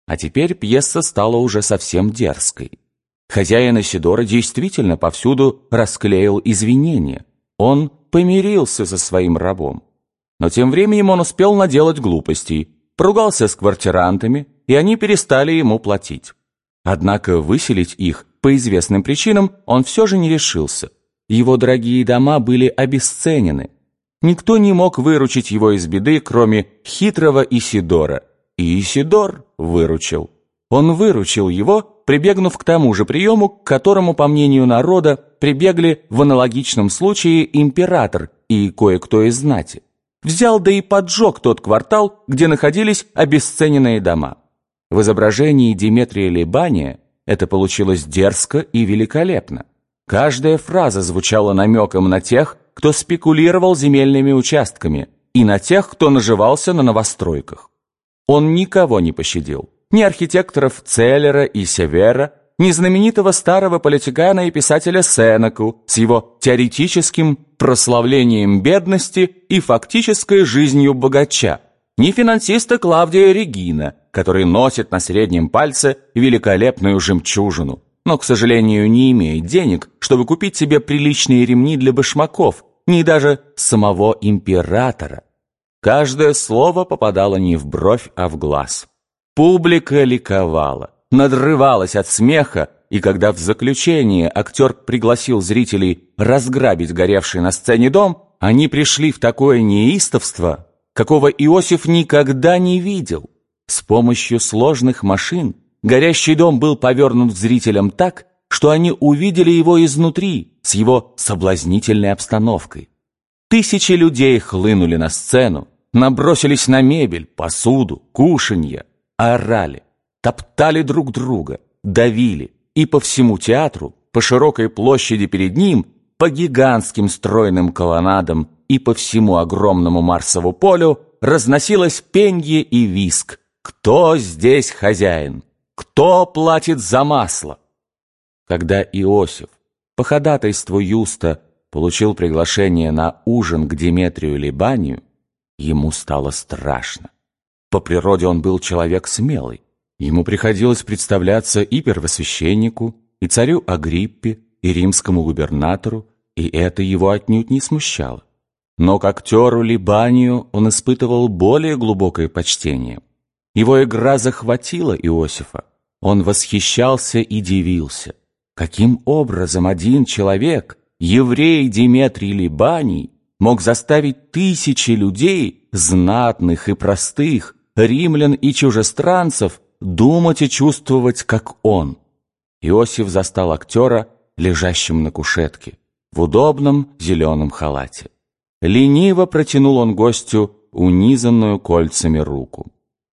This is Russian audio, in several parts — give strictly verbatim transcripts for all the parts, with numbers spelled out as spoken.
А теперь пьеса стала уже совсем дерзкой. Хозяин Исидора действительно повсюду расклеил извинения. Он помирился со своим рабом. Но тем временем он успел наделать глупостей, поругался с квартирантами, и они перестали ему платить. Однако выселить их по известным причинам он все же не решился. Его дорогие дома были обесценены. Никто не мог выручить его из беды, кроме хитрого Исидора. И Исидор выручил. Он выручил его, прибегнув к тому же приему, к которому, по мнению народа, прибегли в аналогичном случае император и кое-кто из знати. Взял да и поджег тот квартал, где находились обесцененные дома. В изображении Деметрия Либания это получилось дерзко и великолепно. Каждая фраза звучала намеком на тех, кто спекулировал земельными участками, и на тех, кто наживался на новостройках. Он никого не пощадил. Ни архитекторов Целлера и Севера, ни знаменитого старого политикана и писателя Сенеку с его теоретическим прославлением бедности и фактической жизнью богача, ни финансиста Клавдия Регина, который носит на среднем пальце великолепную жемчужину, но, к сожалению, не имеет денег, чтобы купить себе приличные ремни для башмаков, ни даже самого императора. Каждое слово попадало не в бровь, а в глаз. Публика ликовала, надрывалась от смеха, и когда в заключение актер пригласил зрителей разграбить горевший на сцене дом, они пришли в такое неистовство, какого Иосиф никогда не видел. С помощью сложных машин горящий дом был повернут зрителям так, что они увидели его изнутри, с его соблазнительной обстановкой. Тысячи людей хлынули на сцену, набросились на мебель, посуду, кушанье, орали, топтали друг друга, давили, и по всему театру, по широкой площади перед ним, по гигантским стройным колоннадам и по всему огромному Марсову полю разносилось пенье и визг. Кто здесь хозяин? Кто платит за масло? Когда Иосиф по ходатайству Юста получил приглашение на ужин к Деметрию Либанию, ему стало страшно. По природе он был человек смелый. Ему приходилось представляться и первосвященнику, и царю Агриппе, и римскому губернатору, и это его отнюдь не смущало. Но к актеру Либанию он испытывал более глубокое почтение. Его игра захватила Иосифа. Он восхищался и дивился. Каким образом один человек, еврей Деметрий Либаний, мог заставить тысячи людей, знатных и простых, римлян и чужестранцев, думать и чувствовать, как он? Иосиф застал актера, лежащим на кушетке, в удобном зеленом халате. Лениво протянул он гостю унизанную кольцами руку.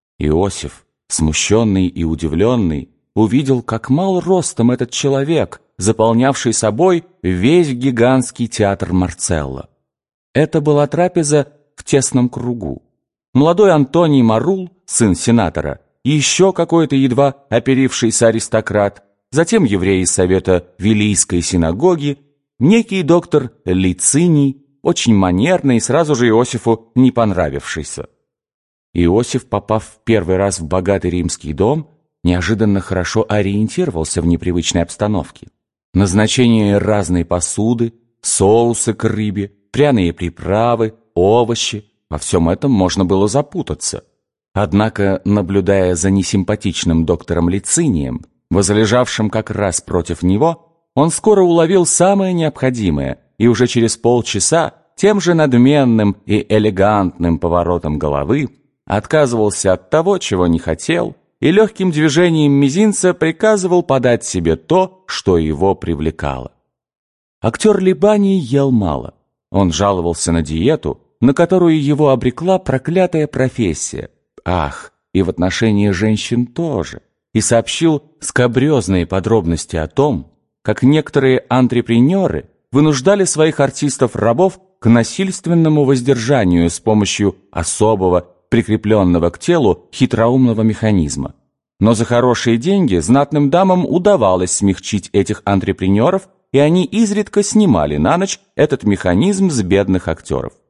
Иосиф, смущенный и удивленный, увидел, как мал ростом этот человек, заполнявший собой весь гигантский театр Марцелла. Это была трапеза в тесном кругу. Молодой Антоний Марул, сын сенатора, и еще какой-то едва оперившийся аристократ, затем еврей из совета Вилийской синагоги, некий доктор Лициний, очень манерный и сразу же Иосифу не понравившийся. Иосиф, попав в первый раз в богатый римский дом, неожиданно хорошо ориентировался в непривычной обстановке. Назначение разной посуды, соусы к рыбе, пряные приправы, овощи — во всем этом можно было запутаться. Однако, наблюдая за несимпатичным доктором Лицинием, возлежавшим как раз против него, он скоро уловил самое необходимое и уже через полчаса тем же надменным и элегантным поворотом головы отказывался от того, чего не хотел, и легким движением мизинца приказывал подать себе то, что его привлекало. Актер Либаний ел мало. Он жаловался на диету, на которую его обрекла проклятая профессия. Ах, и в отношении женщин тоже. И сообщил скабрезные подробности о том, как некоторые антрепренеры вынуждали своих артистов-рабов к насильственному воздержанию с помощью особого, прикрепленного к телу хитроумного механизма. Но за хорошие деньги знатным дамам удавалось смягчить этих антрепренеров, и они изредка снимали на ночь этот механизм с бедных актеров.